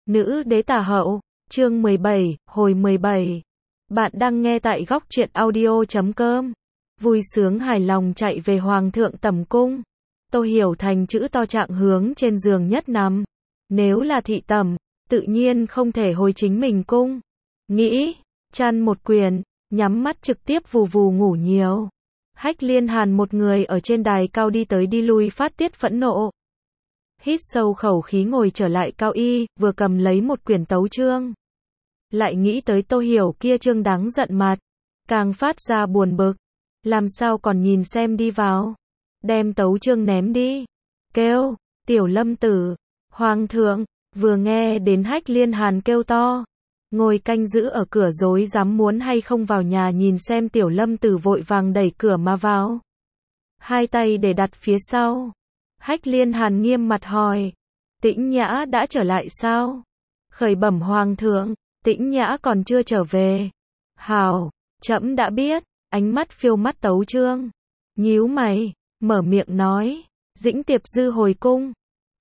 Nữ đế tả hậu, chương 17, hồi 17. Bạn đang nghe tại góc truyện audio.com. Vui sướng hài lòng chạy về Hoàng thượng tẩm cung. Tô Hiểu thành chữ to trạng hướng trên giường nhất nằm. Nếu là thị tẩm, tự nhiên không thể hồi chính mình cung. Nghĩ, chăn một quyền, nhắm mắt trực tiếp vù vù ngủ nhiều. Hách Liên Hàn một người ở trên đài cao đi tới đi lui phát tiết phẫn nộ. Hít sâu khẩu khí ngồi trở lại cao y, vừa cầm lấy một quyển tấu chương. Lại nghĩ tới Tô Hiểu kia trương đáng giận mặt, càng phát ra buồn bực. Làm sao còn nhìn xem đi vào. Đem tấu chương ném đi. Kêu, Tiểu Lâm Tử, Hoàng thượng, vừa nghe đến Hách Liên Hàn kêu to. Ngồi canh giữ ở cửa rối dám muốn hay không vào nhà nhìn xem Tiểu Lâm Tử vội vàng đẩy cửa mà vào. Hai tay để đặt phía sau. Hách Liên Hàn nghiêm mặt hỏi. Tĩnh Nhã đã trở lại sao? Khởi bẩm Hoàng thượng, Tĩnh Nhã còn chưa trở về. Hảo, trẫm đã biết. Ánh mắt phiêu mắt tấu chương. Nhíu mày, mở miệng nói. Dĩnh Tiệp Dư hồi cung.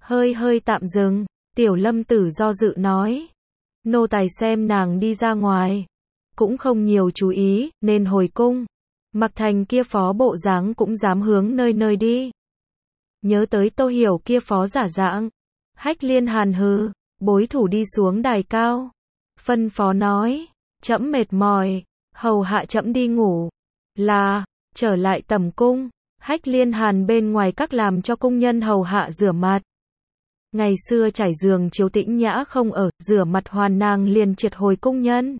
Hơi tạm dừng. Tiểu Lâm Tử do dự nói. Nô tài xem nàng đi ra ngoài. Cũng không nhiều chú ý, nên hồi cung. Mặc thành kia phó bộ dáng cũng dám hướng nơi nơi đi. Nhớ tới Tô Hiểu kia phó giả dạng. Hách Liên Hàn hừ, bối thủ đi xuống đài cao. Phân phó nói, trẫm mệt mỏi, hầu hạ trẫm đi ngủ. Là, trở lại tẩm cung. Hách Liên Hàn bên ngoài các làm cho cung nhân hầu hạ rửa mặt. Ngày xưa trải giường chiếu Tĩnh Nhã không ở, rửa mặt hoàn nàng liền triệt hồi cung nhân.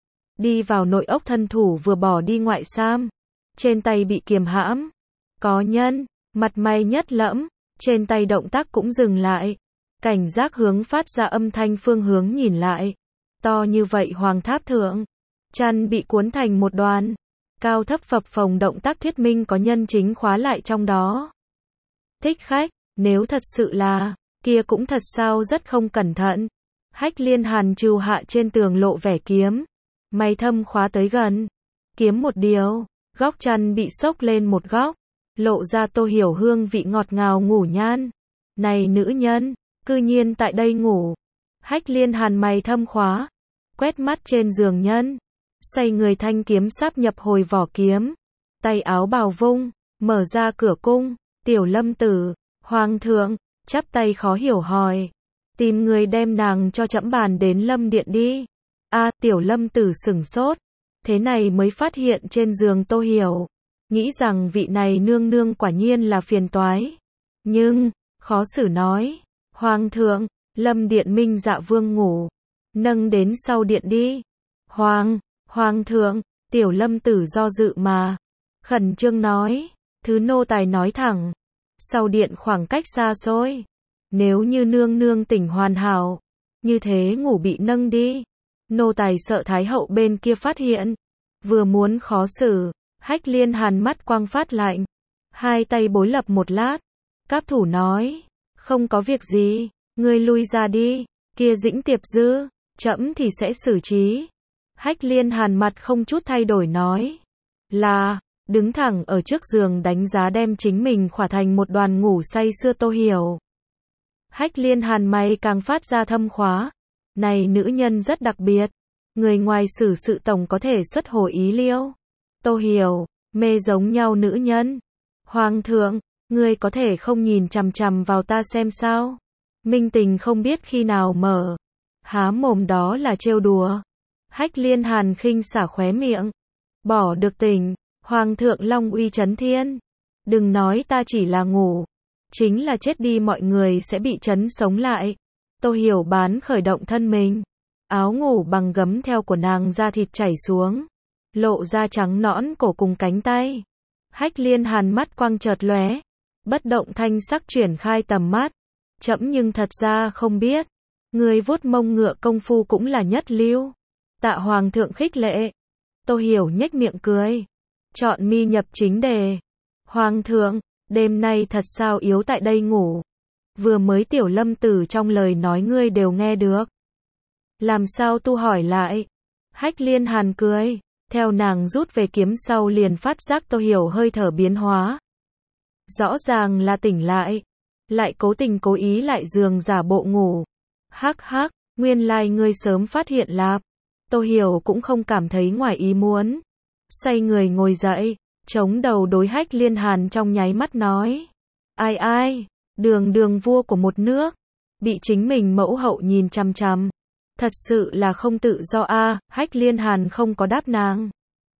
Đi vào nội ốc thân thủ vừa bỏ đi ngoại sam. Trên tay bị kiềm hãm. Có nhân, mặt mày nhất lẫm, trên tay động tác cũng dừng lại. Cảnh giác hướng phát ra âm thanh phương hướng nhìn lại. To như vậy hoàng tháp thượng. Chăn bị cuốn thành một đoàn. Cao thấp phập phồng động tác thuyết minh có nhân chính khóa lại trong đó. Thích khách, nếu thật sự là, kia cũng thật sao rất không cẩn thận. Hách Liên Hàn trừ hạ trên tường lộ vẻ kiếm. Mày thâm khóa tới gần. Kiếm một điều, góc chăn bị xốc lên một góc. Lộ ra Tô Hiểu hương vị ngọt ngào ngủ nhan. Này nữ nhân, cư nhiên tại đây ngủ. Hách Liên Hàn mày thâm khóa. Quét mắt trên giường nhân. Xoay người thanh kiếm sáp nhập hồi vỏ kiếm. Tay áo bào vung, mở ra cửa cung. Tiểu Lâm Tử, Hoàng thượng, chắp tay khó hiểu hỏi. Tìm người đem nàng cho trẫm bàn đến Lâm Điện đi. Tiểu Lâm Tử sửng sốt. Thế này mới phát hiện trên giường Tô Hiểu. Nghĩ rằng vị này nương nương quả nhiên là phiền toái. Nhưng, khó xử nói. Hoàng thượng, Lâm Điện Minh Dạ Vương ngủ. Nâng đến sau điện đi. Hoàng thượng, Tiểu Lâm Tử do dự mà. Khẩn trương nói. Thứ nô tài nói thẳng. Sau điện khoảng cách xa xôi. Nếu như nương nương tỉnh hoàn hảo. Như thế ngủ bị nâng đi. Nô tài sợ Thái hậu bên kia phát hiện. Vừa muốn khó xử. Hách Liên Hàn mắt quang phát lạnh. Hai tay bối lập một lát. Cáp thủ nói. Không có việc gì. Ngươi lui ra đi. Kia Dĩnh Tiệp Dư. Trẫm thì sẽ xử trí. Hách Liên Hàn mặt không chút thay đổi nói. Là. Đứng thẳng ở trước giường đánh giá đem chính mình khỏa thành một đoàn ngủ say sưa Tô Hiểu. Hách Liên Hàn mày càng phát ra thâm khóa. Này nữ nhân rất đặc biệt. Người ngoài xử sự tổng có thể xuất hồ ý liêu. Tô Hiểu, mê giống nhau nữ nhân. Hoàng thượng, ngươi có thể không nhìn chằm chằm vào ta xem sao. Minh tình không biết khi nào mở. Há mồm đó là trêu đùa. Hách Liên Hàn khinh xả khóe miệng. Bỏ được tình. Hoàng thượng long uy trấn thiên. Đừng nói ta chỉ là ngủ. Chính là chết đi mọi người sẽ bị trấn sống lại. Tô Hiểu bán khởi động thân mình. Áo ngủ bằng gấm theo của nàng da thịt chảy xuống. Lộ ra trắng nõn cổ cùng cánh tay. Hách Liên Hàn mắt quang chợt lóe. Bất động thanh sắc chuyển khai tầm mắt. Trẫm nhưng thật ra không biết. Người vuốt mông ngựa công phu cũng là nhất lưu. Tạ Hoàng thượng khích lệ. Tô Hiểu nhếch miệng cười. Chọn mi nhập chính đề. Hoàng thượng, đêm nay thật sao yếu tại đây ngủ. Vừa mới Tiểu Lâm Tử trong lời nói ngươi đều nghe được. Làm sao tu hỏi lại. Hách Liên Hàn cười. Theo nàng rút về kiếm sau liền phát giác Tô Hiểu hơi thở biến hóa. Rõ ràng là tỉnh lại. Lại cố tình cố ý lại giường giả bộ ngủ. Hắc hắc, Nguyên lai ngươi sớm phát hiện lạp. Tô Hiểu cũng không cảm thấy ngoài ý muốn. Xoay người ngồi dậy, chống đầu đối Hách Liên Hàn trong nháy mắt nói. Ai ai, đường vua của một nước, bị chính mình mẫu hậu nhìn chằm chằm. Thật sự là không tự do a. Hách Liên Hàn không có đáp nàng.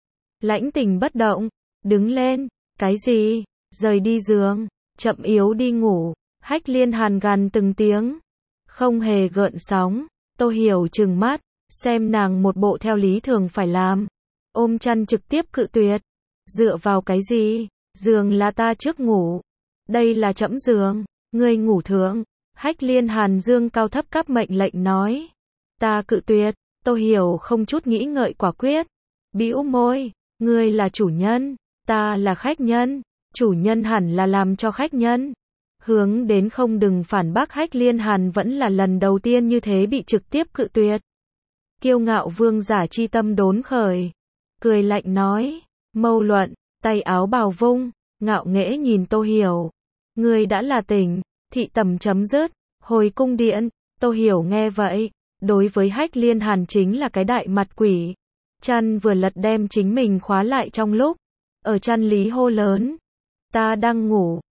Lãnh Tình bất động, đứng lên, cái gì, rời đi giường, chậm yếu đi ngủ. Hách Liên Hàn gằn từng tiếng, không hề gợn sóng. Tô Hiểu trừng mắt, xem nàng một bộ theo lý thường phải làm, ôm chăn trực tiếp cự tuyệt. Dựa vào cái gì, giường là ta trước ngủ, đây là trẫm giường, ngươi ngủ thượng. Hách Liên Hàn dương cao thấp cấp mệnh lệnh nói. Ta cự tuyệt. Tô Hiểu không chút nghĩ ngợi quả quyết, bĩu môi, ngươi là chủ nhân, ta là khách nhân, chủ nhân hẳn là làm cho khách nhân. Hướng đến không đừng phản bác. Hách Liên Hàn vẫn là lần đầu tiên như thế bị trực tiếp cự tuyệt. Kiêu ngạo vương giả chi tâm đốn khởi, cười lạnh nói, mâu luận, tay áo bào vung, ngạo nghễ nhìn Tô Hiểu. Ngươi đã là tỉnh, thị tầm chấm dứt, hồi cung điện. Tô Hiểu nghe vậy, đối với Hách Liên Hàn chính là cái đại mặt quỷ. Chăn vừa lật đem chính mình khóa lại trong lúc, ở chăn lý hô lớn. Ta đang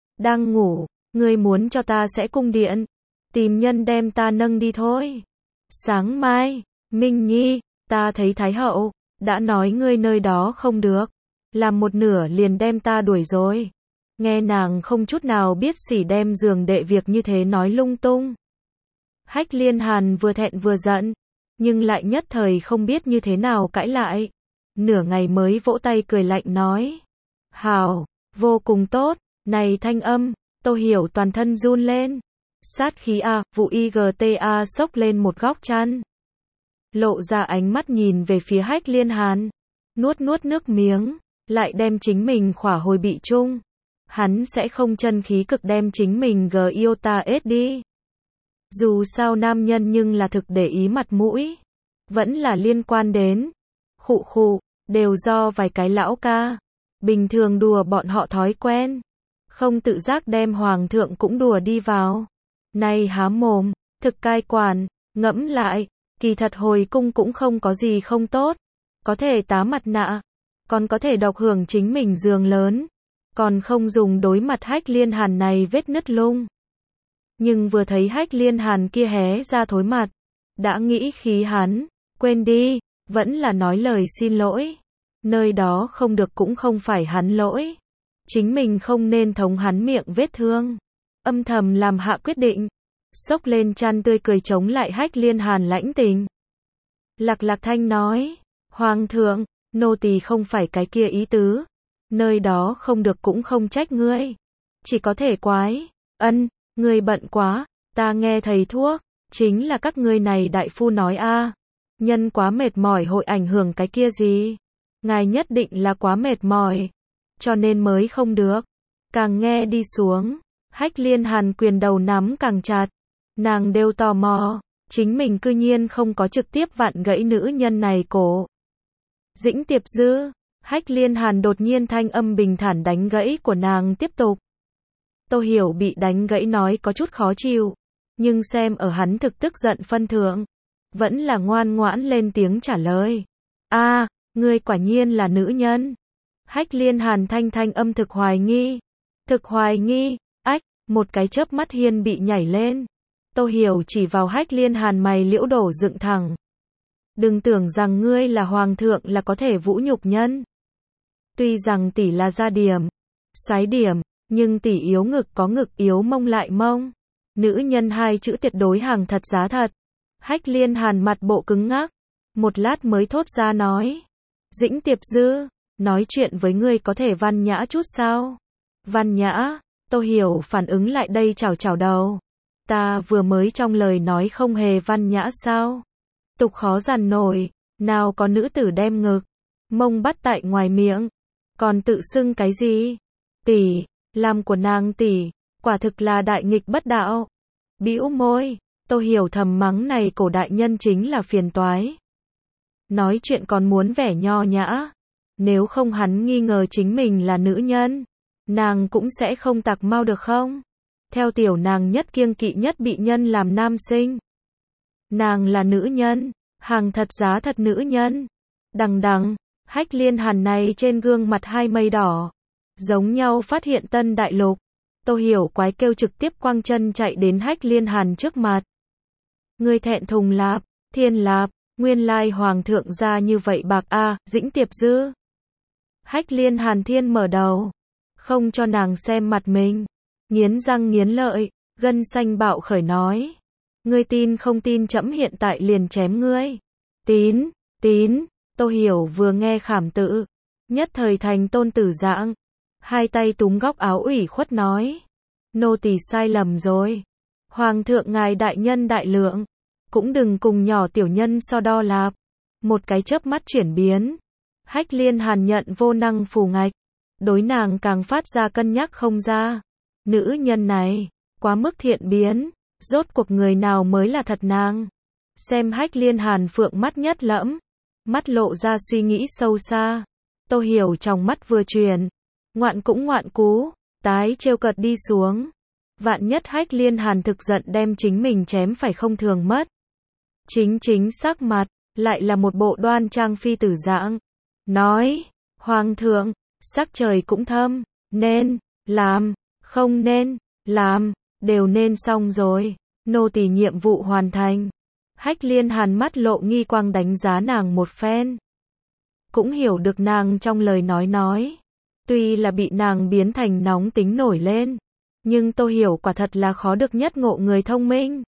ngủ, ngươi muốn cho ta sẽ cung điện, tìm nhân đem ta nâng đi thôi. Sáng mai, Minh Nhi, ta thấy Thái Hậu, đã nói ngươi nơi đó không được, làm một nửa liền đem ta đuổi rồi. Nghe nàng không chút nào biết xỉ đem giường đệ việc như thế nói lung tung. Hách Liên Hàn vừa thẹn vừa giận, nhưng lại nhất thời không biết như thế nào cãi lại. Nửa ngày mới vỗ tay cười lạnh nói. Hảo, vô cùng tốt, này thanh âm, Tô Hiểu toàn thân run lên. Sát khí a, vụ IGTA xốc lên một góc chăn. Lộ ra ánh mắt nhìn về phía Hách Liên Hàn. Nuốt nước miếng, lại đem chính mình khỏa hồi bị chung. Hắn sẽ không chân khí cực đem chính mình iota ết đi. Dù sao nam nhân nhưng là thực để ý mặt mũi. Vẫn là liên quan đến. Khụ, đều do vài cái lão ca. Bình thường đùa bọn họ thói quen. Không tự giác đem hoàng thượng cũng đùa đi vào. Này há mồm, thực cai quản, ngẫm lại, kỳ thật hồi cung cũng không có gì không tốt. Có thể tá mặt nạ, còn có thể độc hưởng chính mình giường lớn. Còn không dùng đối mặt Hách Liên Hàn này vết nứt lung. Nhưng vừa thấy Hách Liên Hàn kia hé ra thối mặt, đã nghĩ khí hắn, quên đi, vẫn là nói lời xin lỗi. Nơi đó không được cũng không phải hắn lỗi. Chính mình không nên thống hắn miệng vết thương. Âm thầm làm hạ quyết định. Xốc lên chăn tươi cười chống lại Hách Liên Hàn Lãnh Tình. Lạc thanh nói, Hoàng thượng, nô tỳ không phải cái kia ý tứ. Nơi đó không được cũng không trách ngươi. Chỉ có thể quái, ngươi bận quá, ta nghe thầy thuốc, chính là các ngươi này đại phu nói a, nhân quá mệt mỏi hội ảnh hưởng cái kia gì. Ngài nhất định là quá mệt mỏi, cho nên mới không được. Càng nghe đi xuống, Hách Liên Hàn quyền đầu nắm càng chặt. Nàng đều tò mò, chính mình cư nhiên không có trực tiếp vặn gãy nữ nhân này cổ. Dĩnh Tiệp Dư, Hách Liên Hàn đột nhiên thanh âm bình thản đánh gãy của nàng tiếp tục. Tô Hiểu bị đánh gãy nói có chút khó chịu, nhưng xem ở hắn thực tức giận phân thượng, vẫn là ngoan ngoãn lên tiếng trả lời. A, ngươi quả nhiên là nữ nhân. Hách Liên Hàn thanh âm thực hoài nghi, ách, một cái chớp mắt hiên bị nhảy lên. Tô Hiểu chỉ vào Hách Liên Hàn mày liễu đổ dựng thẳng. Đừng tưởng rằng ngươi là hoàng thượng là có thể vũ nhục nhân. Tuy rằng tỷ là gia điểm, soái điểm, nhưng tỷ yếu ngực có ngực, yếu mông lại mông. Nữ nhân hai chữ tuyệt đối hàng thật giá thật. Hách Liên Hàn mặt bộ cứng ngắc, một lát mới thốt ra nói. Dĩnh Tiệp Dư, nói chuyện với ngươi có thể văn nhã chút sao? Văn nhã, Tô Hiểu phản ứng lại đây chảo đầu. Ta vừa mới trong lời nói không hề văn nhã sao? Tục khó dằn nổi, nào có nữ tử đem ngực, mông bắt tại ngoài miệng, còn tự xưng cái gì? Tỷ, làm của nàng tỷ, quả thực là đại nghịch bất đạo. Bĩu môi, Tô Hiểu thầm mắng này cổ đại nhân chính là phiền toái. Nói chuyện còn muốn vẻ nho nhã. Nếu không hắn nghi ngờ chính mình là nữ nhân, nàng cũng sẽ không tặc mau được không? Theo tiểu nàng nhất kiêng kỵ nhất bị nhân làm nam sinh. Nàng là nữ nhân, hàng thật giá thật nữ nhân. Đằng đằng, Hách Liên Hàn này trên gương mặt hai mây đỏ, giống nhau phát hiện tân đại lục. Tô Hiểu quái kêu trực tiếp quăng chân chạy đến Hách Liên Hàn trước mặt. Ngươi thẹn thùng lạp, thiên lạp, nguyên lai hoàng thượng ra như vậy bạc a, Dĩnh Tiệp Dư. Hách Liên Hàn thiên mở đầu, không cho nàng xem mặt mình, nghiến răng nghiến lợi, gân xanh bạo khởi nói. Ngươi tin không tin trẫm hiện tại liền chém ngươi. Tín, tín, Tô Hiểu vừa nghe khảm tự, nhất thời thành tôn tử dạng, hai tay túm góc áo ủy khuất nói. Nô tỳ sai lầm rồi. Hoàng thượng ngài đại nhân đại lượng, cũng đừng cùng nhỏ tiểu nhân so đo lạp. Một cái chớp mắt chuyển biến. Hách Liên Hàn nhận vô năng phù ngạch, đối nàng càng phát ra cân nhắc không ra. Nữ nhân này, quá mức thiện biến, rốt cuộc người nào mới là thật nàng. Xem Hách Liên Hàn phượng mắt nhất lẫm, mắt lộ ra suy nghĩ sâu xa. Tô Hiểu trong mắt vừa chuyển, ngoạn cũng ngoạn cú, tái trêu cợt đi xuống. Vạn nhất Hách Liên Hàn thực giận đem chính mình chém phải không thường mất. Chính sắc mặt, lại là một bộ đoan trang phi tử dạng. Nói, Hoàng thượng, sắc trời cũng thâm, nên làm, không nên làm, đều nên xong rồi. Nô tỳ nhiệm vụ hoàn thành. Hách Liên Hàn mắt lộ nghi quang đánh giá nàng một phen. Cũng hiểu được nàng trong lời nói. Tuy là bị nàng biến thành nóng tính nổi lên, nhưng Tô Hiểu quả thật là khó được nhất ngộ người thông minh.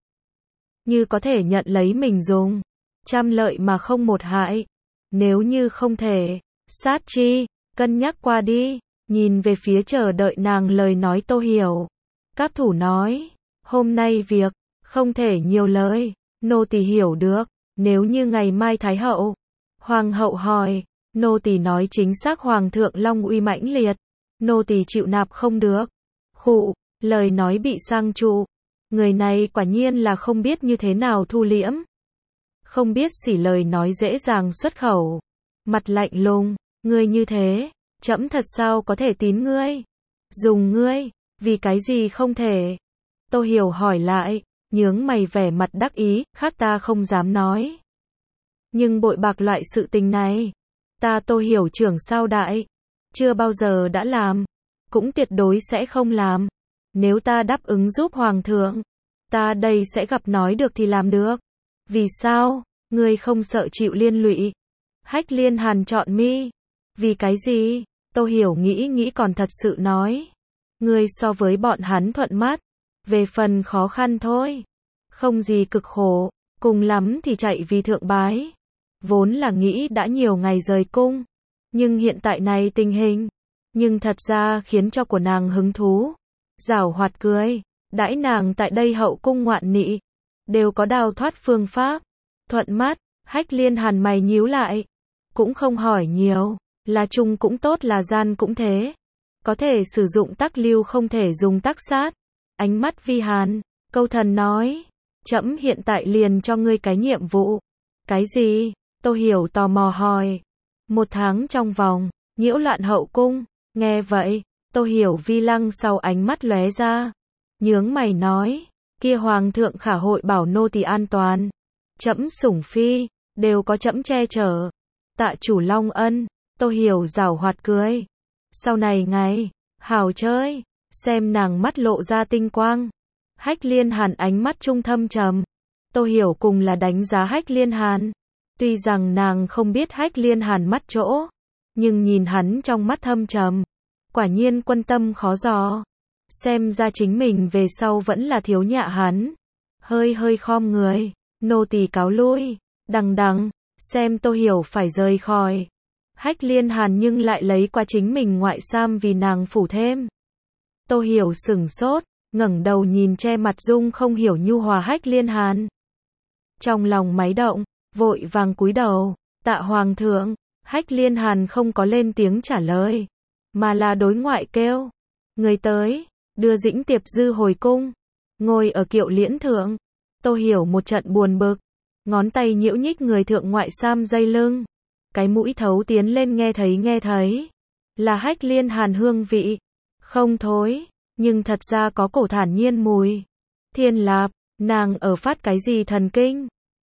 Như có thể nhận lấy mình dùng, trăm lợi mà không một hại. Nếu như không thể, sát chi, cân nhắc qua đi, nhìn về phía chờ đợi nàng lời nói Tô Hiểu. Các thủ nói, hôm nay việc, không thể nhiều lời, nô tỳ hiểu được, nếu như ngày mai Thái hậu, Hoàng hậu hỏi, nô tỳ nói chính xác Hoàng thượng long uy mãnh liệt, nô tỳ chịu nạp không được. Khụ, lời nói bị sang trụ, người này quả nhiên là không biết như thế nào thu liễm. Không biết xỉ lời nói dễ dàng xuất khẩu, mặt lạnh lùng, ngươi như thế, trẫm thật sao có thể tín ngươi? Dùng ngươi, vì cái gì không thể? Tô Hiểu hỏi lại, nhướng mày vẻ mặt đắc ý, khác ta không dám nói. Nhưng bội bạc loại sự tình này, ta Tô Hiểu trưởng sao đại, chưa bao giờ đã làm, cũng tuyệt đối sẽ không làm. Nếu ta đáp ứng giúp Hoàng thượng, ta đây sẽ gặp nói được thì làm được. Vì sao? Ngươi không sợ chịu liên lụy? Hách Liên Hàn chọn mi. Vì cái gì? Tô Hiểu nghĩ còn thật sự nói. Ngươi so với bọn hắn thuận mắt. Về phần khó khăn thôi. Không gì cực khổ. Cùng lắm thì chạy vì thượng bái. Vốn là nghĩ đã nhiều ngày rời cung. Nhưng hiện tại này tình hình. Nhưng thật ra khiến cho của nàng hứng thú. Giảo hoạt cười. Đãi nàng tại đây hậu cung ngoạn nị. Đều có đào thoát phương pháp. Thuận mắt. Hách Liên Hàn mày nhíu lại. Cũng không hỏi nhiều. Là chung cũng tốt là gian cũng thế. Có thể sử dụng tắc lưu không thể dùng tắc sát. Ánh mắt vi hàn. Câu thần nói. Trẫm hiện tại liền cho ngươi cái nhiệm vụ. Cái gì? Tô Hiểu tò mò hỏi. 1 tháng trong vòng. Nhiễu loạn hậu cung. Nghe vậy. Tô Hiểu vi lăng sau ánh mắt lóe ra. Nhướng mày nói. Kia Hoàng thượng khả hội bảo nô tỳ an toàn. Trẫm sủng phi. Đều có trẫm che chở. Tạ chủ long ân. Tô Hiểu giảo hoạt cười. Sau này ngày. Hào chơi. Xem nàng mắt lộ ra tinh quang. Hách Liên Hàn ánh mắt trung thâm trầm. Tô Hiểu cùng là đánh giá Hách Liên Hàn. Tuy rằng nàng không biết Hách Liên Hàn mắt chỗ. Nhưng nhìn hắn trong mắt thâm trầm. Quả nhiên quân tâm khó dò. Xem ra chính mình về sau vẫn là thiếu nhạ hắn. Hơi khom người. Nô tỳ cáo lui. Đằng, xem Tô Hiểu phải rời khỏi. Hách Liên Hàn nhưng lại lấy qua chính mình ngoại sam vì nàng phủ thêm. Tô Hiểu sửng sốt, ngẩng đầu nhìn che mặt dung không hiểu nhu hòa Hách Liên Hàn. Trong lòng máy động, vội vàng cúi đầu, tạ Hoàng thượng. Hách Liên Hàn không có lên tiếng trả lời, mà là đối ngoại kêu. Người tới, đưa Dĩnh Tiệp Dư hồi cung. Ngồi ở kiệu liễn thượng. Tô Hiểu một trận buồn bực. Ngón tay nhiễu nhích người thượng ngoại sam dây lưng. Cái mũi thấu tiến lên nghe thấy. Là Hách Liên Hàn hương vị. Không thối, nhưng thật ra có cổ thản nhiên mùi. Thiên lạp, nàng ở phát cái gì thần kinh?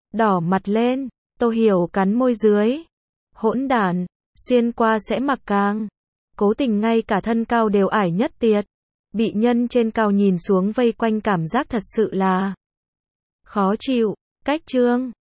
Đỏ mặt lên, Tô Hiểu cắn môi dưới. Hỗn đản, xuyên qua sẽ mặc càng. Cố tình ngay cả thân cao đều ải nhất tiệt. Bị nhân trên cao nhìn xuống vây quanh cảm giác thật sự là khó chịu. Cách chương